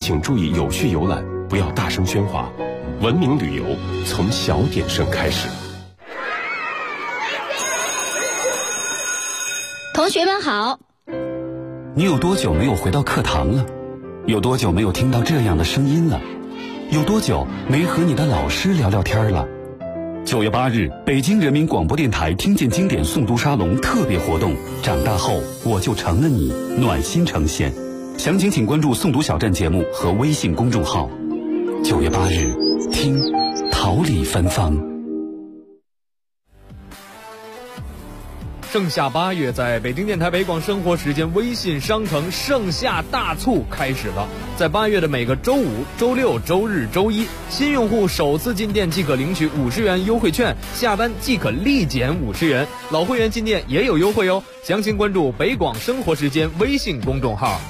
请注意有序游览，不要大声喧哗。文明旅游从小点声开始。 同学们好。 你有多久没有回到课堂了？有多久没有听到这样的声音了？有多久没和你的老师聊聊天了？9月8日，北京人民广播电台听见经典诵读沙龙特别活动，长大后我就成了你，暖心呈现。详情请关注诵读小站节目和微信公众号。9月8日，听桃李芬芳。 盛夏8月，在北京电台北广生活时间微信商城盛夏大促开始了。在8月的每个周五、周六、周日、周一，新用户首次进店即可领取50元优惠券，下单即可立减50元，老会员进店也有优惠哦。详情关注北广生活时间微信公众号。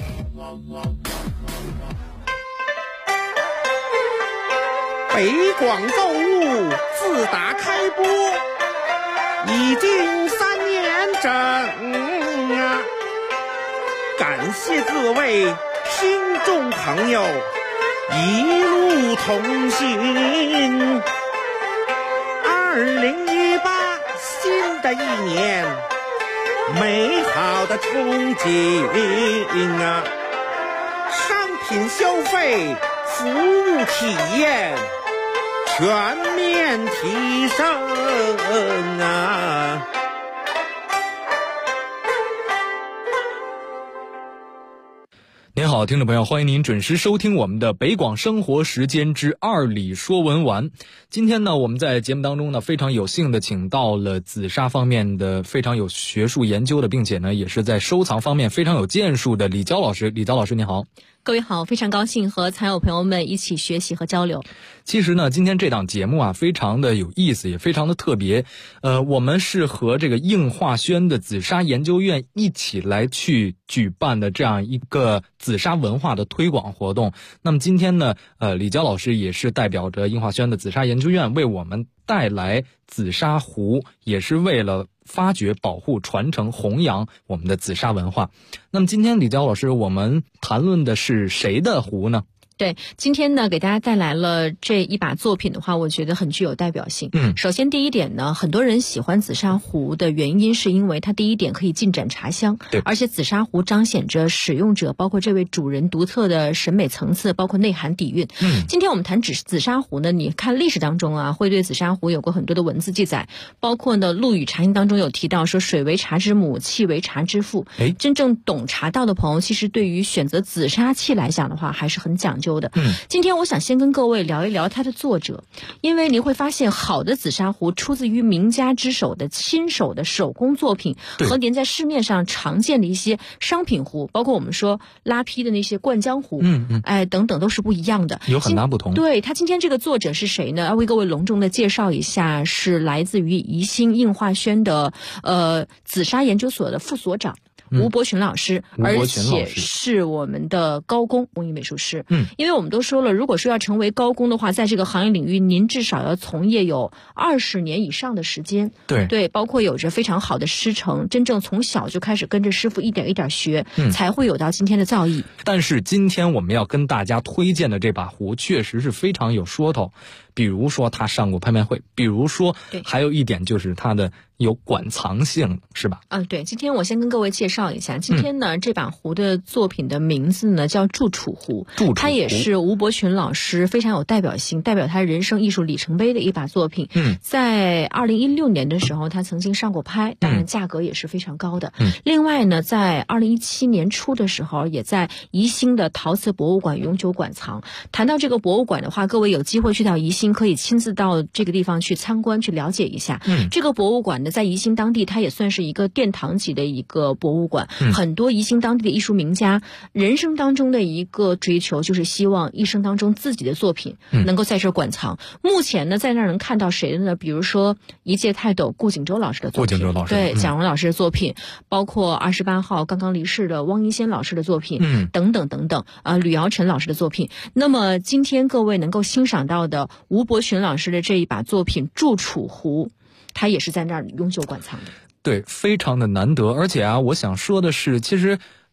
北广购物自打开播已经3年整啊！感谢各位听众朋友一路同行。2018新的一年，美好的憧憬啊！商品消费、服务体验全面提升啊！ 您好，听众朋友，欢迎您准时收听我们的北广生活时间之二里说文玩。今天呢，我们在节目当中呢，非常有幸的请到了紫砂方面的非常有学术研究的，并且呢，也是在收藏方面非常有建树的李娇老师。李娇老师，你好。 各位好，非常高兴和残友朋友们一起学习和交流。 其实呢，今天这档节目啊，非常的有意思，也非常的特别。我们是和这个应化轩的紫砂研究院一起来去举办的这样一个紫砂文化的推广活动。那么今天呢，李娇老师也是代表着应化轩的紫砂研究院为我们带来紫砂壶，也是为了发掘、保护、传承、弘扬我们的紫砂文化。那么今天李娇老师，我们谈论的是谁的壶呢？ 对，今天呢给大家带来了这一把作品的话，我觉得很具有代表性。首先第一点呢，很多人喜欢紫砂壶的原因是因为它第一点可以尽展茶香，对，而且紫砂壶彰显着使用者包括这位主人独特的审美层次，包括内涵底蕴。今天我们谈紫砂壶呢，你看历史当中啊，会对紫砂壶有过很多的文字记载，包括呢《陆羽茶经》当中有提到说水为茶之母，器为茶之父。真正懂茶道的朋友，其实对于选择紫砂器来讲的话，还是很讲究的。今天我想先跟各位聊一聊它的作者，因为您会发现好的紫砂壶出自于名家之手的亲手的手工作品，和您在市面上常见的一些商品壶，包括我们说拉坯的那些灌浆壶，等等都是不一样的， 有很大不同。 对，他今天这个作者是谁呢？要为各位隆重的介绍一下，是来自于宜兴应化轩的紫砂研究所的副所长吴伯群老师，而且是我们的高工工艺美术师。因为我们都说了，如果说要成为高工的话，在这个行业领域，您至少要从业有20年以上的时间。对，包括有着非常好的师承，真正从小就开始跟着师傅一点一点学，才会有到今天的造诣。 但是今天我们要跟大家推荐的这把壶，确实是非常有说头。比如说他上过拍卖会，比如说还有一点就是他的有馆藏性，是吧？ 对，今天我先跟各位介绍一下，今天呢这把壶的作品的名字呢叫祝楚壶，它也是吴伯群老师非常有代表性，代表他人生艺术里程碑的一把作品。在2016年的时候他曾经上过拍，当然价格也是非常高的。另外呢，在2017年初的时候，也在宜兴的陶瓷博物馆永久馆藏。谈到这个博物馆的话，各位有机会去到宜兴，可以亲自到这个地方去参观去了解一下。这个博物馆呢，在宜兴当地它也算是一个殿堂级的一个博物馆。很多宜兴当地的艺术名家人生当中的一个追求就是希望一生当中自己的作品能够在这馆藏。目前呢，在那儿能看到谁的呢？比如说一介泰斗顾景舟老师的作品，对，蒋荣老师的作品，包括28号刚刚离世的汪一仙老师的作品，等等等等吕尧臣老师的作品。那么今天各位能够欣赏到的吴伯群老师的这一把作品祝楚壶，他也是在那儿永久馆藏的。 对，非常的难得。而且啊，我想说的是，其实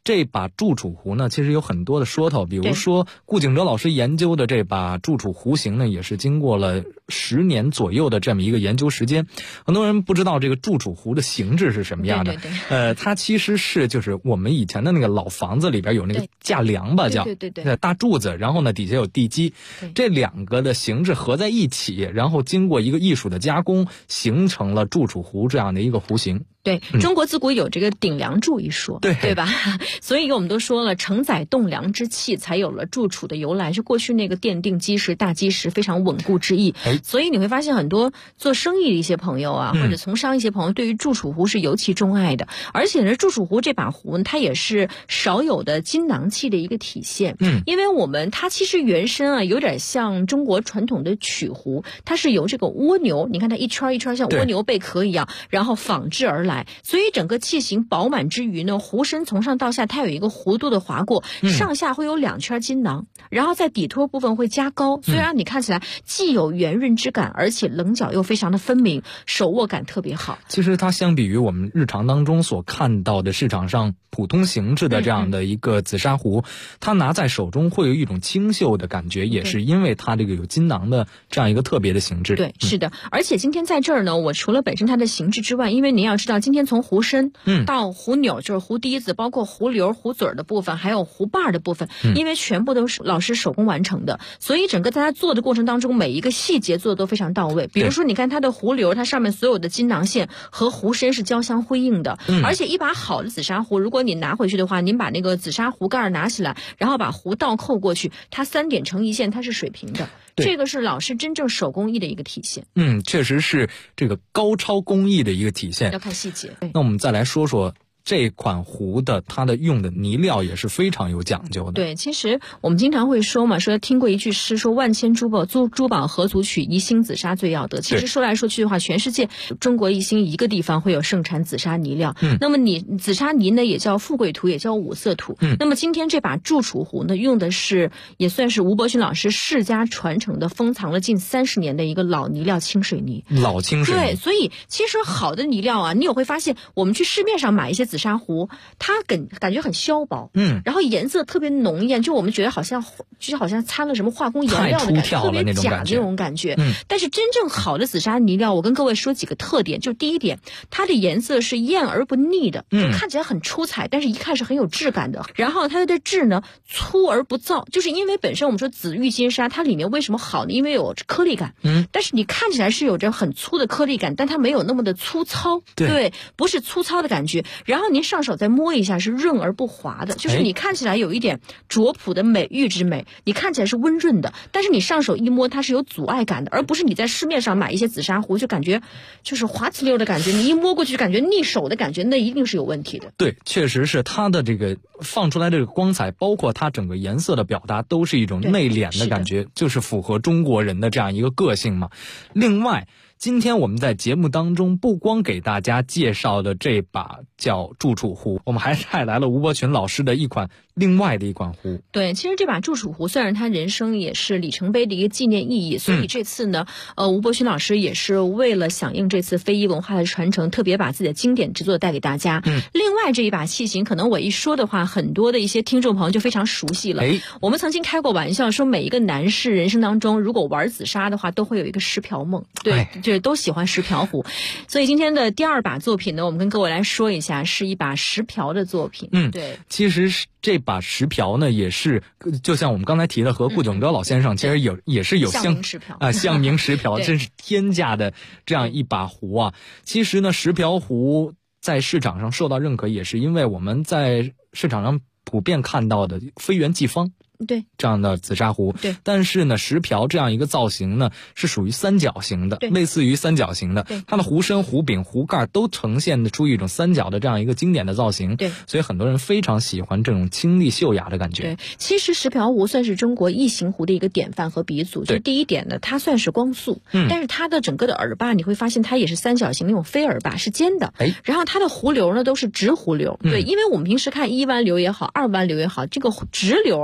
这把祝楚湖呢，其实有很多的说头，比如说顾景哲老师研究的这把祝楚湖形呢，也是经过了10年左右的这么一个研究时间。很多人不知道这个祝楚湖的形制是什么样的，它其实是就是我们以前的那个老房子里边有那个架梁吧，叫大柱子，然后呢底下有地基，这2个的形制合在一起，然后经过一个艺术的加工，形成了祝楚湖这样的一个湖形。 对，中国自古有这个顶梁柱一说，对吧？所以我们都说了，承载栋梁之器，才有了祝楚的由来，是过去那个奠定基石、大基石非常稳固之意。所以你会发现很多做生意的一些朋友啊，或者从商一些朋友，对于祝楚湖是尤其钟爱的。而且呢，祝楚湖这把湖呢，它也是少有的金囊器的一个体现。因为它其实原身啊，有点像中国传统的曲壶，它是由这个蜗牛，你看它一圈一圈像蜗牛贝壳一样，然后仿制而来。所以整个器型饱满之余呢，壶身从上到下它有一个弧度的划过，上下会有2圈金囊，然后在底托部分会加高，所以让你看起来既有圆润之感，而且棱角又非常的分明，手握感特别好。 其实它相比于我们日常当中所看到的市场上普通形制的这样的一个紫砂壶，它拿在手中会有一种清秀的感觉，也是因为它这个有金囊的这样一个特别的形制。 对，是的。而且今天在这儿呢，我除了本身它的形制之外，因为您要知道今天从壶身到壶钮，就是壶底子，包括壶流、壶嘴的部分，还有壶把的部分，因为全部都是老师手工完成的，所以整个在它做的过程当中，每一个细节做的都非常到位。比如说你看它的壶流，它上面所有的金囊线和壶身是交相辉映的，而且一把好的紫砂壶，如果你拿回去的话，您把那个紫砂壶盖拿起来，然后把壶倒扣过去，它3点成一线，它是水平的。这个是老师真正手工艺的一个体现。 确实是这个高超工艺的一个体现， 要看细节。 那我们再来说说这款壶的它的用的泥料也是非常有讲究的。 对，其实我们经常会说嘛，说听过一句诗，说万千珠宝何足取，一星紫砂最要得。其实说来说去的话，全世界中国一星一个地方会有盛产紫砂泥料。那么紫砂泥呢，也叫富贵土，也叫五色土。那么今天这把祝楚壶呢，用的是也算是吴伯勋老师世家传承的，封藏了近30年的一个老泥料清水泥。 老清水泥。 对，所以其实好的泥料啊，你也会发现，我们去市面上买一些紫砂壶，它感觉很削薄，然后颜色特别浓艳，就我们觉得好像掺了什么化工颜料的感觉，特别假这种感觉。但是真正好的紫砂泥料，我跟各位说几个特点，就第一点，它的颜色是艳而不腻的，就看起来很出彩，但是一看是很有质感的。然后它的质呢，粗而不燥，就是因为本身我们说紫玉金砂，它里面为什么好呢？因为有颗粒感，但是你看起来是有着很粗的颗粒感，但它没有那么的粗糙，对，不是粗糙的感觉。然后您上手再摸一下，是润而不滑的，就是你看起来有一点拙朴的美玉之美，你看起来是温润的，但是你上手一摸它是有阻碍感的，而不是你在市面上买一些紫砂壶就感觉就是滑呲溜的感觉，你一摸过去感觉腻手的感觉，那一定是有问题的。 对，确实是它的这个放出来这个光彩，包括它整个颜色的表达，都是一种内敛的感觉，就是符合中国人的这样一个个性嘛。另外，今天我们在节目当中不光给大家介绍的这把叫祝楚壶，我们还带来了吴伯群老师的另外的一款壶。 对，其实这把祝楚壶虽然他人生也是里程碑的一个纪念意义，所以这次呢，吴伯群老师也是为了响应这次非遗文化的传承，特别把自己的经典之作带给大家。另外这一把器型，可能我一说的话，很多的一些听众朋友就非常熟悉了。我们曾经开过玩笑说，每一个男士人生当中，如果玩紫砂的话，都会有一个石瓢梦。对，就是都喜欢石瓢壶。所以今天的第2把作品呢，我们跟各位来说一下，是一把石瓢的作品。对， 其实这把石瓢呢，也是就像我们刚才提的，和顾景哲老先生其实也是有象名石瓢象名石瓢真是天价的这样一把壶啊。其实呢，石瓢壶在市场上受到认可，也是因为我们在市场上普遍看到的非圆即方。 对， 这样的紫砂壶。 对， 但是呢，石瓢这样一个造型呢，是属于三角形的，类似于三角形的。它的壶身、壶柄、壶盖都呈现出一种三角的这样一个经典的造型。 对， 所以很多人非常喜欢这种清丽秀雅的感觉。 对，其实石瓢壶算是中国异形壶的一个典范和鼻祖。就第一点呢，它算是光速，但是它的整个的耳把你会发现它也是三角形那种飞耳把，是尖的。然后它的壶流呢都是直壶流。对，因为我们平时看1弯流也好，2弯流也好，这个直流啊，就是直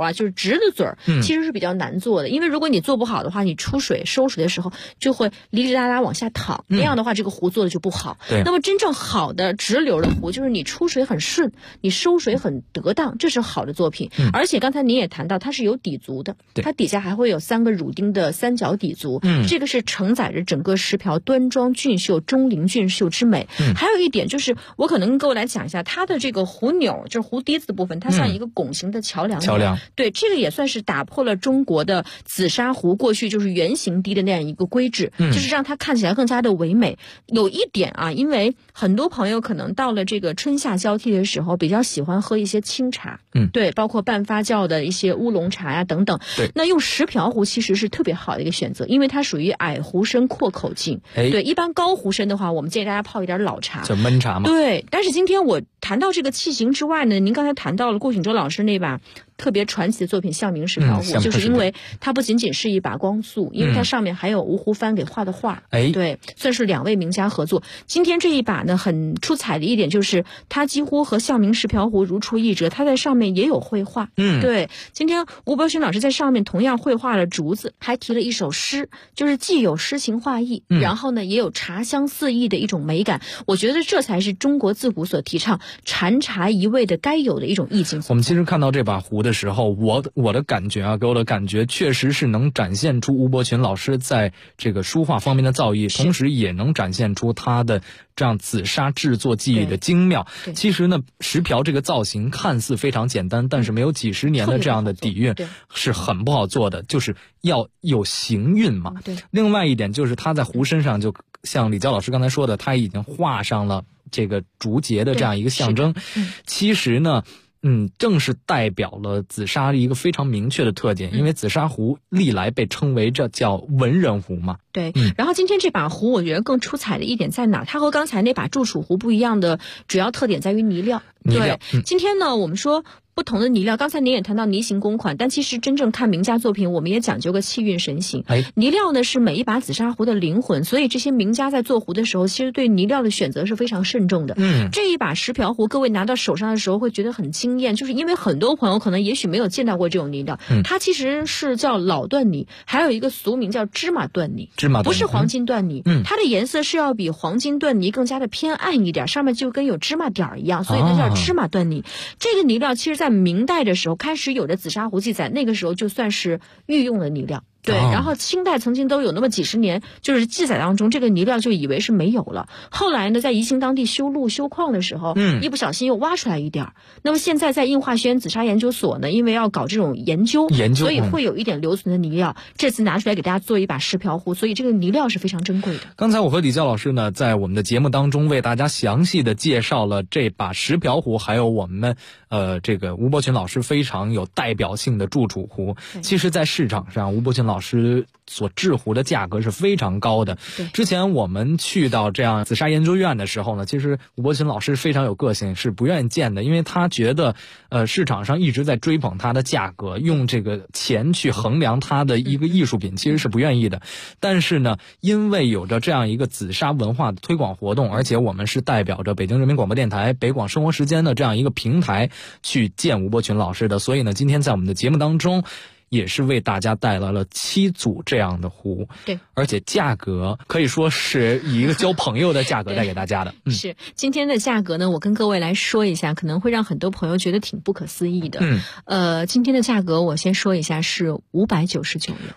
直的嘴儿，其实是比较难做的，因为如果你做不好的话，你出水收水的时候就会哩哩啦啦往下淌，那样的话这个壶做的就不好。那么真正好的直流的壶，就是你出水很顺，你收水很得当，这是好的作品。而且刚才您也谈到，它是有底足的，它底下还会有3个乳钉的三角底足，这个是承载着整个石瓢端庄俊秀、钟灵俊秀之美。还有一点就是，我可能跟各位来讲一下它的这个壶钮，就是壶底子的部分，它像一个拱形的桥梁。对，这个也算是打破了中国的紫砂壶过去就是圆形滴的那样一个规制，就是让它看起来更加的唯美。有一点啊，因为很多朋友可能到了这个春夏交替的时候，比较喜欢喝一些清茶，对，包括半发酵的一些乌龙茶呀等等。对，那用石瓢壶其实是特别好的一个选择，因为它属于矮壶身阔口径。对，一般高壶身的话，我们建议大家泡一点老茶， 叫焖茶嘛。 对，但是今天我谈到这个器型之外呢，您刚才谈到了顾景舟老师那把特别传奇的作品象铭石瓢壶，就是因为它不仅仅是一把光速，因为它上面还有吴湖帆给画的画，对，算是2位名家合作。今天这一把呢，很出彩的一点就是它几乎和象铭石瓢壶如出一辙，它在上面也有绘画。对，今天吴伯勋老师在上面同样绘画了竹子，还提了一首诗，就是既有诗情画意，然后呢也有茶香四溢的一种美感。我觉得这才是中国自古所提倡禅茶一味的该有的一种意境。 我们其实看到这把壶的时候，我的感觉啊，给我的感觉确实是能展现出吴伯群老师在这个书画方面的造诣，同时也能展现出他的这样紫砂制作技艺的精妙。其实呢，石瓢这个造型看似非常简单，但是没有几十年的这样的底蕴是很不好做的，就是要有行韵嘛。另外一点就是他在壶身上，就像李娇老师刚才说的，他已经画上了这个竹节的这样一个象征。其实呢，正是代表了紫砂一个非常明确的特点，因为紫砂壶历来被称为这叫文人壶嘛。 对，然后今天这把壶我觉得更出彩的一点在哪？它和刚才那把祝楚壶不一样的主要特点在于泥料。对，今天呢我们说不同的泥料，刚才您也谈到泥形公款，但其实真正看名家作品，我们也讲究个气韵神形。泥料呢是每一把紫砂壶的灵魂，所以这些名家在做壶的时候，其实对泥料的选择是非常慎重的。这一把石瓢壶，各位拿到手上的时候会觉得很惊艳，就是因为很多朋友可能也许没有见到过这种泥料，它其实是叫老缎泥，还有一个俗名叫芝麻缎泥，不是黄金缎泥。它的颜色是要比黄金缎泥更加的偏暗一点，上面就跟有芝麻点一样，所以它叫芝麻缎泥。这个泥料其实在明代的时候开始有的紫砂壶记载，那个时候就算是御用的泥料。对，然后清代曾经都有那么几十年，就是记载当中这个泥料就以为是没有了。后来呢，在宜兴当地修路修矿的时候，一不小心又挖出来一点。那么现在在应化学院紫砂研究所呢，因为要搞这种研究，所以会有一点留存的泥料。这次拿出来给大家做一把石瓢壶，所以这个泥料是非常珍贵的。 刚才我和李娇老师呢，在我们的节目当中为大家详细的介绍了这把石瓢壶，还有我们这个吴伯群老师非常有代表性的祝楚壶。其实在市场上，吴伯群老师所制壶的价格是非常高的。之前我们去到这样紫砂研究院的时候呢，其实吴伯群老师非常有个性，是不愿意见的，因为他觉得市场上一直在追捧它的价格，用这个钱去衡量它的一个艺术品，其实是不愿意的。但是呢，因为有着这样一个紫砂文化的推广活动，而且我们是代表着北京人民广播电台北广生活时间的这样一个平台去见吴伯群老师的，所以呢，今天在我们的节目当中也是为大家带来了7组这样的壶。对，而且价格可以说是以一个交朋友的价格带给大家的。 是，今天的价格呢，我跟各位来说一下，可能会让很多朋友觉得挺不可思议的。今天的价格我先说一下是599元。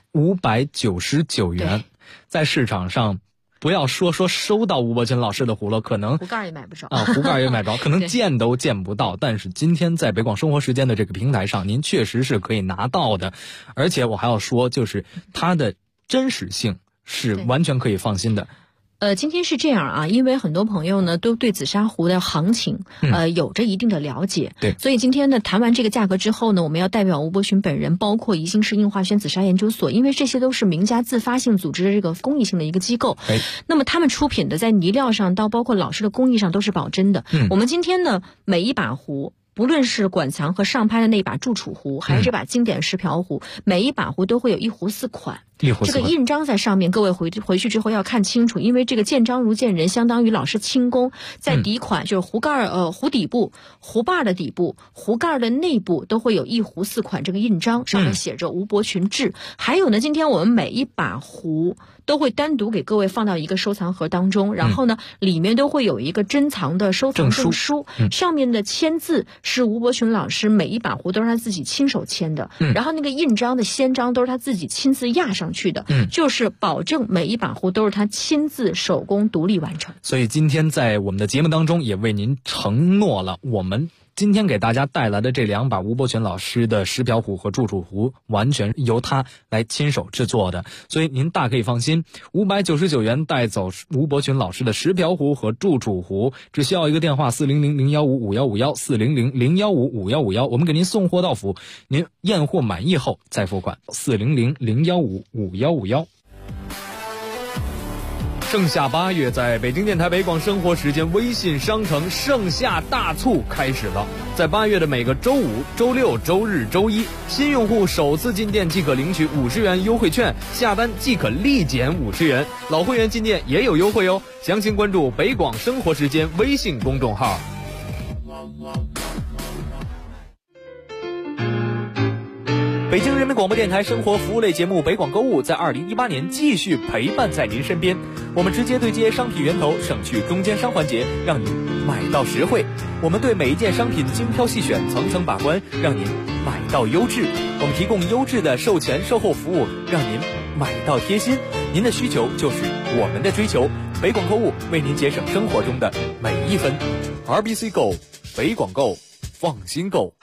599元，在市场上不要说收到吴伯群老师的壶了，可能壶盖也买不着壶盖也买不着，可能见都见不到。但是今天在北广生活时间的这个平台上，您确实是可以拿到的。而且我还要说，就是它的真实性是完全可以放心的。 今天是这样啊，因为很多朋友呢都对紫砂壶的行情有着一定的了解，对，所以今天呢谈完这个价格之后呢，我们要代表吴伯群本人，包括宜兴市应化轩紫砂研究所，因为这些都是名家自发性组织的这个公益性的一个机构，那么他们出品的在泥料上到包括老师的工艺上都是保真的。我们今天呢每一把壶，不论是馆藏和上拍的那把祝楚壶，还是这把经典石瓢壶，每一把壶都会有1壶4款。 这个印章在上面，各位回去之后要看清楚，因为这个见章如见人，相当于老师亲工。在底款就是壶盖壶底部、壶把的底部、壶盖的内部都会有一壶4款这个印章，上面写着吴伯群志。还有呢，今天我们每一把壶都会单独给各位放到一个收藏盒当中，然后呢，里面都会有一个珍藏的收藏证书，上面的签字是吴伯群老师每一把壶都是他自己亲手签的，然后那个印章的先章都是他自己亲自压上去的，就是保证每一把壶都是他亲自手工独立完成。 所以今天在我们的节目当中也为您承诺了，我们今天给大家带来的这2把吴伯群老师的石瓢壶和铸杵壶完全由他来亲手制作的，所以您大可以放心，599元带走吴伯群老师的石瓢壶和铸杵壶，只需要一个电话400-015-5151 400-015-5151，我们给您送货到府，您验货满意后再付款400-015-5151。盛夏8月，在北京电台北广生活时间微信商城盛夏大促开始了。在8月的每个周五、周六、周日、周一，新用户首次进店即可领取50元优惠券，下单即可立减50元。老会员进店也有优惠哦。详情关注北广生活时间微信公众号。北京人民广播电台生活服务类节目北广购物在2018年继续陪伴在您身边，我们直接对接商品源头，省去中间商环节，让您买到实惠。我们对每一件商品精挑细选，层层把关，让您买到优质。我们提供优质的售前售后服务，让您买到贴心。您的需求就是我们的追求，北广购物为您节省生活中的每一分。RBC Go， 北广购，放心购。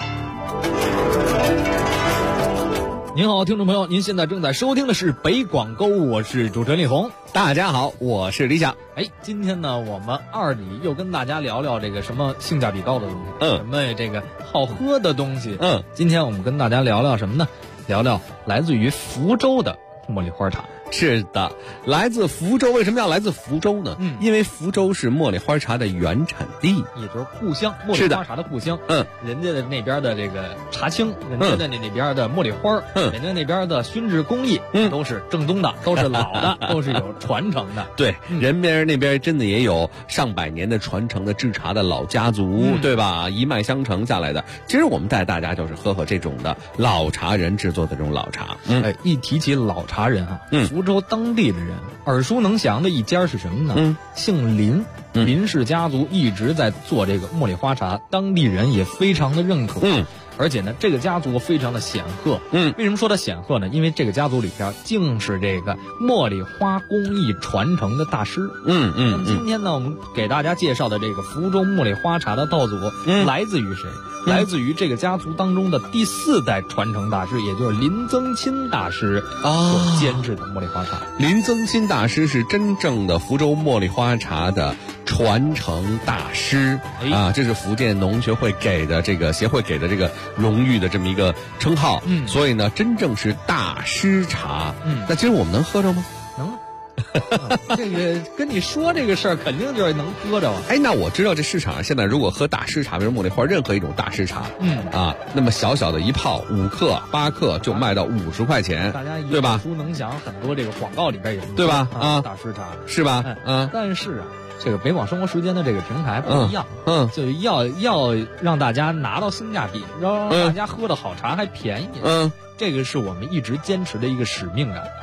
您好，听众朋友，您现在正在收听的是北广购物，我是主持人李红。 大家好，我是李想。 今天呢，我们二里又跟大家聊聊这个什么性价比高的东西，什么这个好喝的东西。今天我们跟大家聊聊什么呢？聊聊来自于福州的茉莉花茶。 是的，来自福州。为什么要来自福州呢？因为福州是茉莉花茶的原产地， 也就是故乡，茉莉花茶的故乡。人家的那边的这个茶青，人家的那边的茉莉花，人家那边的熏制工艺，都是正宗的，都是老的，都是有传承的。 对，人边那边真的也有上百年的传承的制茶的老家族，对吧？一脉相承下来的。其实我们带大家就是喝这种的老茶人制作的这种老茶。 一提起老茶人啊，福州当地的人耳熟能详的一家是什么呢？姓林，林氏家族一直在做这个茉莉花茶，当地人也非常的认可。而且呢，这个家族非常的显赫。为什么说它显赫呢？因为这个家族里边竟是这个茉莉花工艺传承的大师。今天呢，我们给大家介绍的这个福州茉莉花茶的道祖，来自于谁？来自于这个家族当中的第4代传承大师，也就是林增钦大师所监制的茉莉花茶。 林增钦大师是真正的福州茉莉花茶的传承大师这是福建农学会给的这个协会给的这个荣誉的这么一个称号。所以呢，真正是大师茶。那其实我们能喝着吗？ 能。这个跟你说这个事儿，肯定就是能喝着。 那我知道这市场上现在如果喝大师茶，比如茉莉花，任何一种大师茶，那么小小的一泡5克、8克就卖到50块钱， 大家对吧？ 耳熟能详，很多这个广告里边也对吧？ 大师茶是吧？ 但是这个北广生活时间的这个平台不一样，就是要让大家拿到性价比，让大家喝的好茶还便宜。这个是我们一直坚持的一个使命感。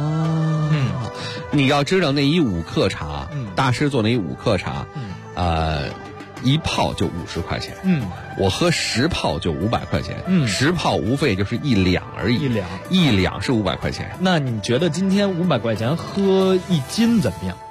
你要知道那一5克茶，大师做那一5克茶，一泡就50块钱。我喝10泡就500块钱。10泡无非就是1两而已。1两是500块钱。 那你觉得今天500块钱喝1斤怎么样？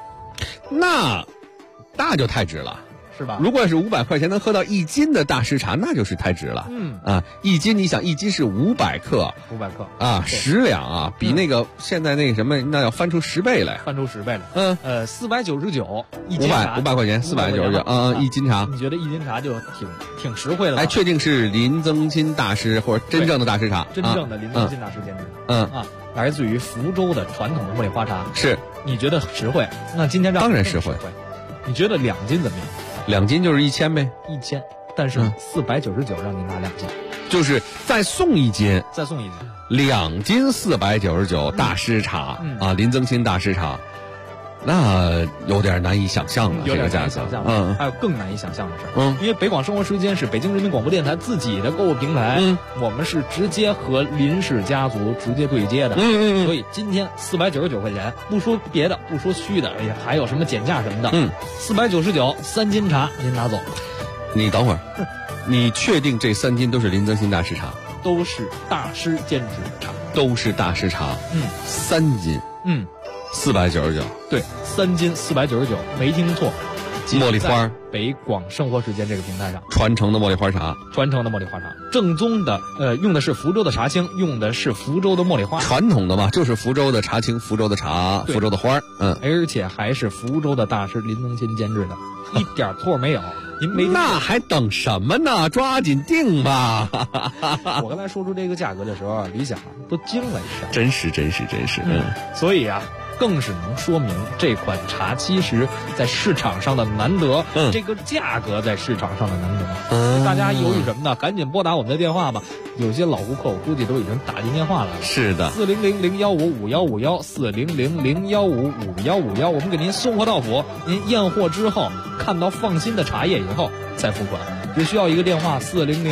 那就太值了。 是吧？ 如果是500块钱能喝到1斤的大师茶，那就是太值了。1斤，你想1斤是500克 ，500克 10两比那个现在那个什么，那要翻出10倍来， 翻出10倍来。499一斤茶 ，500块钱，499一斤茶。 你觉得一斤茶就挺实惠了？ 确定是林增钦大师或者真正的大师茶， 真正的林增钦大师监制的。来自于福州的传统的茉莉花茶。 是， 你觉得实惠？那今天当然实惠。 你觉得2斤怎么样？ 2斤就是1000呗 ，1000。 但是499让您拿2斤， 就是再送一斤，2斤499大师茶啊，林增新大师茶。那有点难以想象了， 有点这个价格， 还有更难以想象的事儿，因为北广生活时间是北京人民广播电台自己的购物平台，我们是直接和林氏家族直接对接的，所以今天499块钱，不说别的，不说虚的，哎呀，还有什么减价什么的，499 3斤茶您拿走。 你等会儿，你确定这3斤都是林增新大师茶？ 都是大师监制的茶， 都是大师茶，3斤，499， 对，3斤499，没听错。 茉莉花， 北广生活时间这个平台上传承的茉莉花茶，正宗的，用的是福州的茶青，用的是福州的茉莉花， 传统的嘛，就是福州的茶青，福州的茶，福州的花， 而且还是福州的大师林增新监制的，一点错没有。您没？ 那还等什么呢？抓紧订吧！ 我刚才说出这个价格的时候，李想都惊了一下。 真是， 所以啊，更是能说明这款茶其实在市场上的难得，这个价格在市场上的难得。大家犹豫什么呢？赶紧拨打我们的电话吧。有些老顾客我估计都已经打进电话了。 是的 ，400-015-5151，400-015-5151，我们给您送货到府。您验货之后，看到放心的茶叶以后再付款，只需要一个电话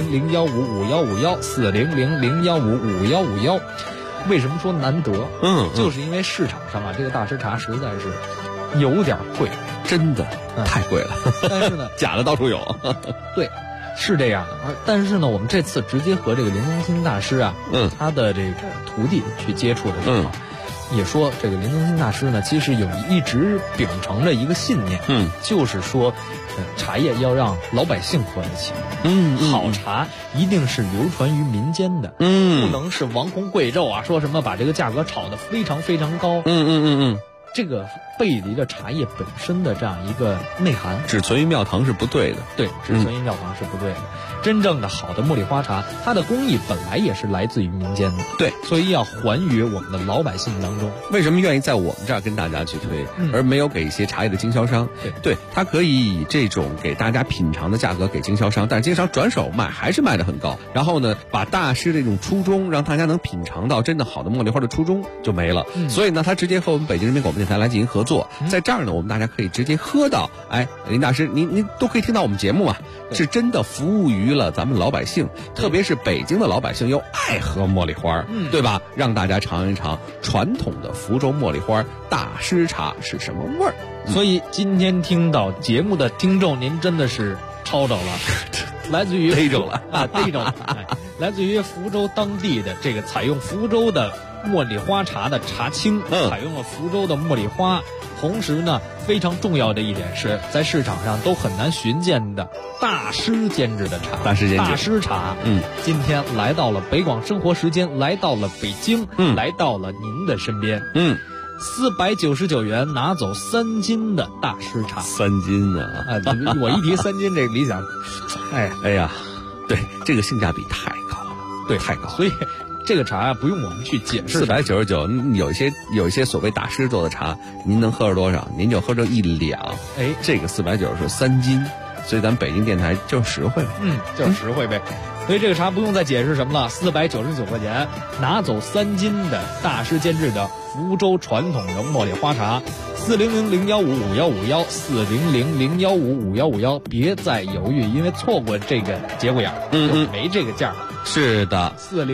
，400-015-5151，400-015-5151。为什么说难得？就是因为市场上啊，这个大师茶实在是有点贵， 真的太贵了。 但是呢， 假的到处有。 对，是这样的。但是呢，我们这次直接和这个林增新大师啊，他的这个徒弟去接触的时候，也说这个林增新大师呢，其实一直秉承着一个信念，就是说，茶叶要让老百姓喝得起。好茶一定是流传于民间的，不能是王公贵胄啊，说什么把这个价格炒得非常非常高。这个背离了茶叶本身的这样一个内涵， 只存于庙堂是不对的。 对，只存于庙堂是不对的。真正的好的茉莉花茶，它的工艺本来也是来自于民间的， 对， 所以要还于我们的老百姓当中。 为什么愿意在我们这儿跟大家去推，而没有给一些茶叶的经销商？对，他可以以这种给大家品尝的价格给经销商，但是经销商转手卖还是卖得很高。然后呢，把大师这种初衷，让大家能品尝到真的好的茉莉花的初衷就没了。所以呢，他直接和我们北京人民广播电台来进行合作，在这儿呢，我们大家可以直接喝到，林大师，您都可以听到我们节目啊，是真的服务于了咱们老百姓，特别是北京的老百姓又爱喝茉莉花，对吧？让大家尝一尝传统的福州茉莉花大师茶是什么味儿。 所以今天听到节目的听众，您真的是抄着了，来自于逮着了啊， 逮着了，来自于福州当地的这个采用福州的茉莉花茶的茶青，采用了福州的茉莉花。同时呢，非常重要的一点是在市场上都很难寻见的大师监制的茶，大师茶。今天来到了北广生活时间，来到了北京，来到了您的身边。499元拿走3斤的大师茶 ，3斤啊！ 我一提3斤，这个理想， 哎呀，对，这个性价比太高了， 对， 太高， 所以。这个茶不用我们去解释 ，499，有一些所谓大师做的茶，您能喝着多少？您就喝着1两。这个490是3斤，所以咱北京电台就实惠呗。 就是实惠呗。所以这个茶不用再解释什么了，499块钱拿走3斤的大师监制的福州传统的茉莉花茶，400-015-5151，400-015-5151，别再犹豫，因为错过这个节骨眼就没这个价了。 是的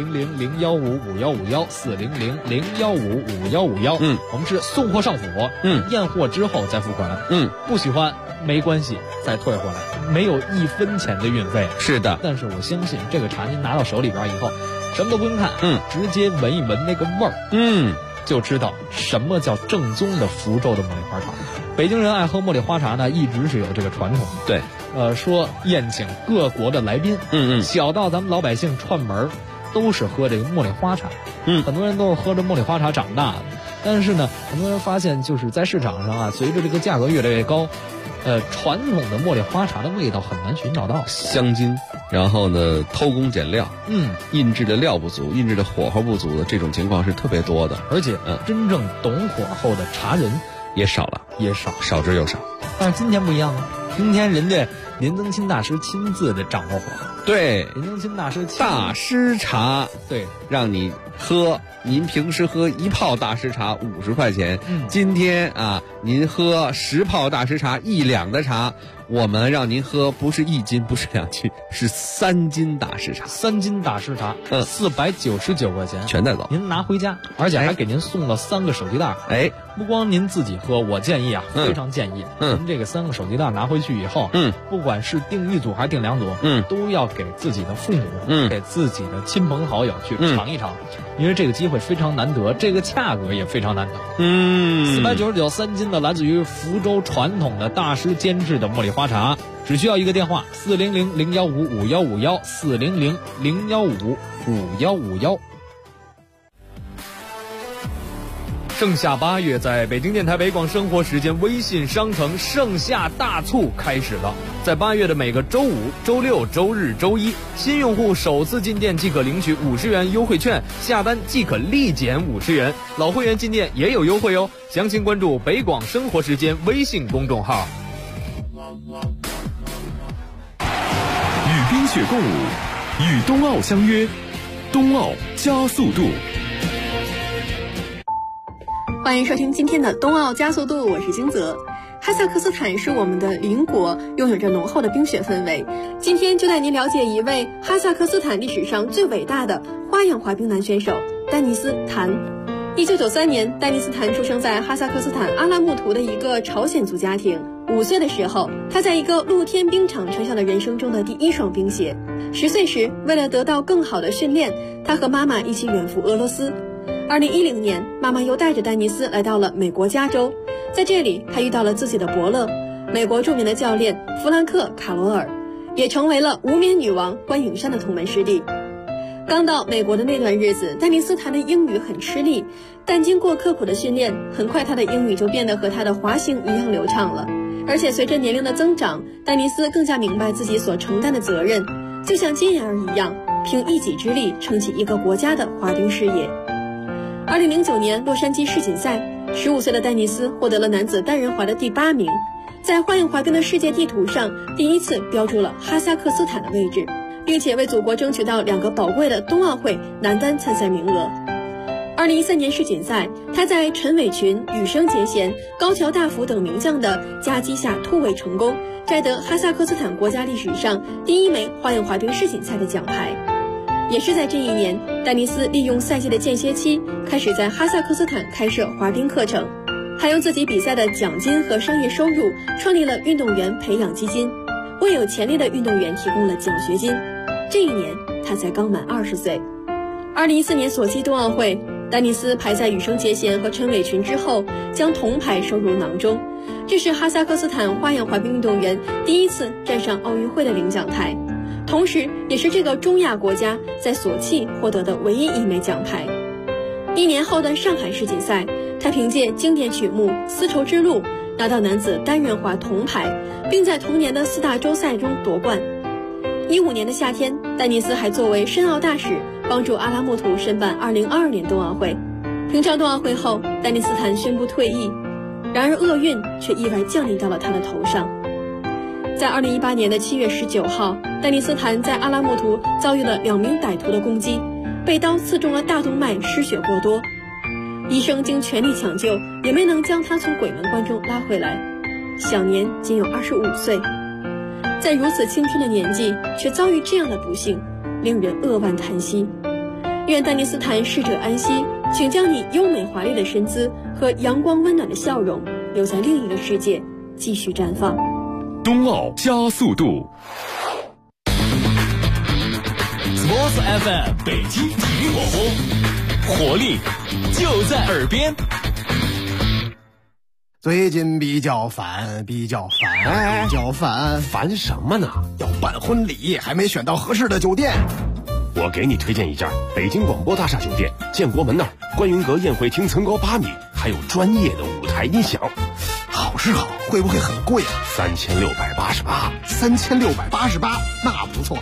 ，400-015-5151，400-015-5151。我们是送货上府，验货之后再付款。不喜欢没关系，再退回来，没有1分钱的运费。 是的， 但是我相信这个茶您拿到手里边以后，什么都不用看，直接闻一闻那个味儿，就知道什么叫正宗的福州的茉莉花茶。北京人爱喝茉莉花茶呢，一直是有这个传统。 对， 说宴请各国的来宾，小到咱们老百姓串门，都是喝这个茉莉花茶。很多人都是喝着茉莉花茶长大的，但是呢，很多人发现就是在市场上啊，随着这个价格越来越高，传统的茉莉花茶的味道很难寻找到， 香精，然后呢偷工减料，印制的料不足，印制的火候不足的这种情况是特别多的， 而且真正懂火候的茶人也少了， 也少， 少之又少。 但是今天不一样了，今天人家林增钦大师亲自的掌握过。 对， 林增钦大师大师茶， 对， 让你喝。您平时喝1泡大师茶50块钱，今天啊，您喝10泡大师茶1两的茶，我们让您喝不是1斤，不是2斤，是3斤大师茶。 3斤大师茶，499块钱， 全带走， 您拿回家，而且还给您送了3个手提袋。 哎， 不光您自己喝，我建议啊，非常建议，您这个3个手提袋拿回去以后，不管是订1组还是订2组，都要给自己的父母，给自己的亲朋好友去尝一尝，因为这个机会非常难得，这个价格也非常难得。499 3斤的来自于福州传统的大师监制的茉莉花茶，只需要一个电话400-015-5151 400-015-5151。盛夏8月，在北京电台北广生活时间微信商城盛夏大促开始了。在8月的每个周五、周六、周日、周一，新用户首次进店即可领取50元优惠券，下单即可立减50元。老会员进店也有优惠哦。详情关注北广生活时间微信公众号。 与冰雪共舞，与冬奥相约，冬奥加速度。 欢迎收听今天的冬奥加速度，我是金泽。哈萨克斯坦是我们的邻国，拥有着浓厚的冰雪氛围。今天就带您了解一位哈萨克斯坦历史上最伟大的花样滑冰男选手丹尼斯坦。1993年，丹尼斯坦出生在哈萨克斯坦阿拉木图的一个朝鲜族家庭。5岁的时候，他在一个露天冰场穿上了人生中的第一双冰鞋。10岁时，为了得到更好的训练，他和妈妈一起远赴俄罗斯。2010年，妈妈又带着丹尼斯来到了美国加州，在这里他遇到了自己的伯乐，美国著名的教练弗兰克·卡罗尔，也成为了无冕女王关咏珊的同门师弟。刚到美国的那段日子，丹尼斯谈的英语很吃力，但经过刻苦的训练，很快他的英语就变得和他的滑行一样流畅了。而且随着年龄的增长，丹尼斯更加明白自己所承担的责任，就像金妍儿一样，凭一己之力撑起一个国家的滑冰事业。2009年洛杉矶世锦赛，15岁的丹尼斯获得了男子单人滑的第8名，在花样滑冰的世界地图上第一次标注了哈萨克斯坦的位置，并且为祖国争取到2个宝贵的冬奥会男单参赛名额。2013年世锦赛，他在陈伟群、羽生结弦、高桥大辅等名将的夹击下突围成功，摘得哈萨克斯坦国家历史上第1枚花样滑冰世锦赛的奖牌。也是在这一年，丹尼斯利用赛季的间歇期，开始在哈萨克斯坦开设滑冰课程，还用自己比赛的奖金和商业收入创立了运动员培养基金，为有潜力的运动员提供了奖学金。这一年他才刚满20岁。2014年索契冬奥会，丹尼斯排在羽生结弦和陈伟群之后，将铜牌收入囊中。这是哈萨克斯坦花样滑冰运动员第一次站上奥运会的领奖台，同时也是这个中亚国家在索契获得的唯一1枚奖牌。1年后的上海世锦赛，他凭借经典曲目《丝绸之路》拿到男子单人滑铜牌，并在同年的4大洲赛中夺冠。15年的夏天，丹尼斯还作为申奥大使，帮助阿拉木图申办2022年冬奥会。平昌冬奥会后，丹尼斯坦宣布退役，然而厄运却意外降临到了他的头上。在2018年的7月19号，丹尼斯坦在阿拉木图遭遇了2名歹徒的攻击，被刀刺中了大动脉，失血过多。医生经全力抢救，也没能将他从鬼门关中拉回来，享年仅有25岁。在如此青春的年纪，却遭遇这样的不幸，令人扼腕叹息。愿丹尼斯坦逝者安息，请将你优美华丽的身姿和阳光温暖的笑容留在另一个世界，继续绽放。 冬奥加速度 Sports FM 北京体育广播，活力就在耳边。 最近比较烦， 烦什么呢？ 要办婚礼，还没选到合适的酒店。 我给你推荐一家北京广播大厦酒店，建国门那儿，观云阁宴会厅层高8米，还有专业的舞台音响。 好是好，会不会很贵啊？ 3688， 那不错。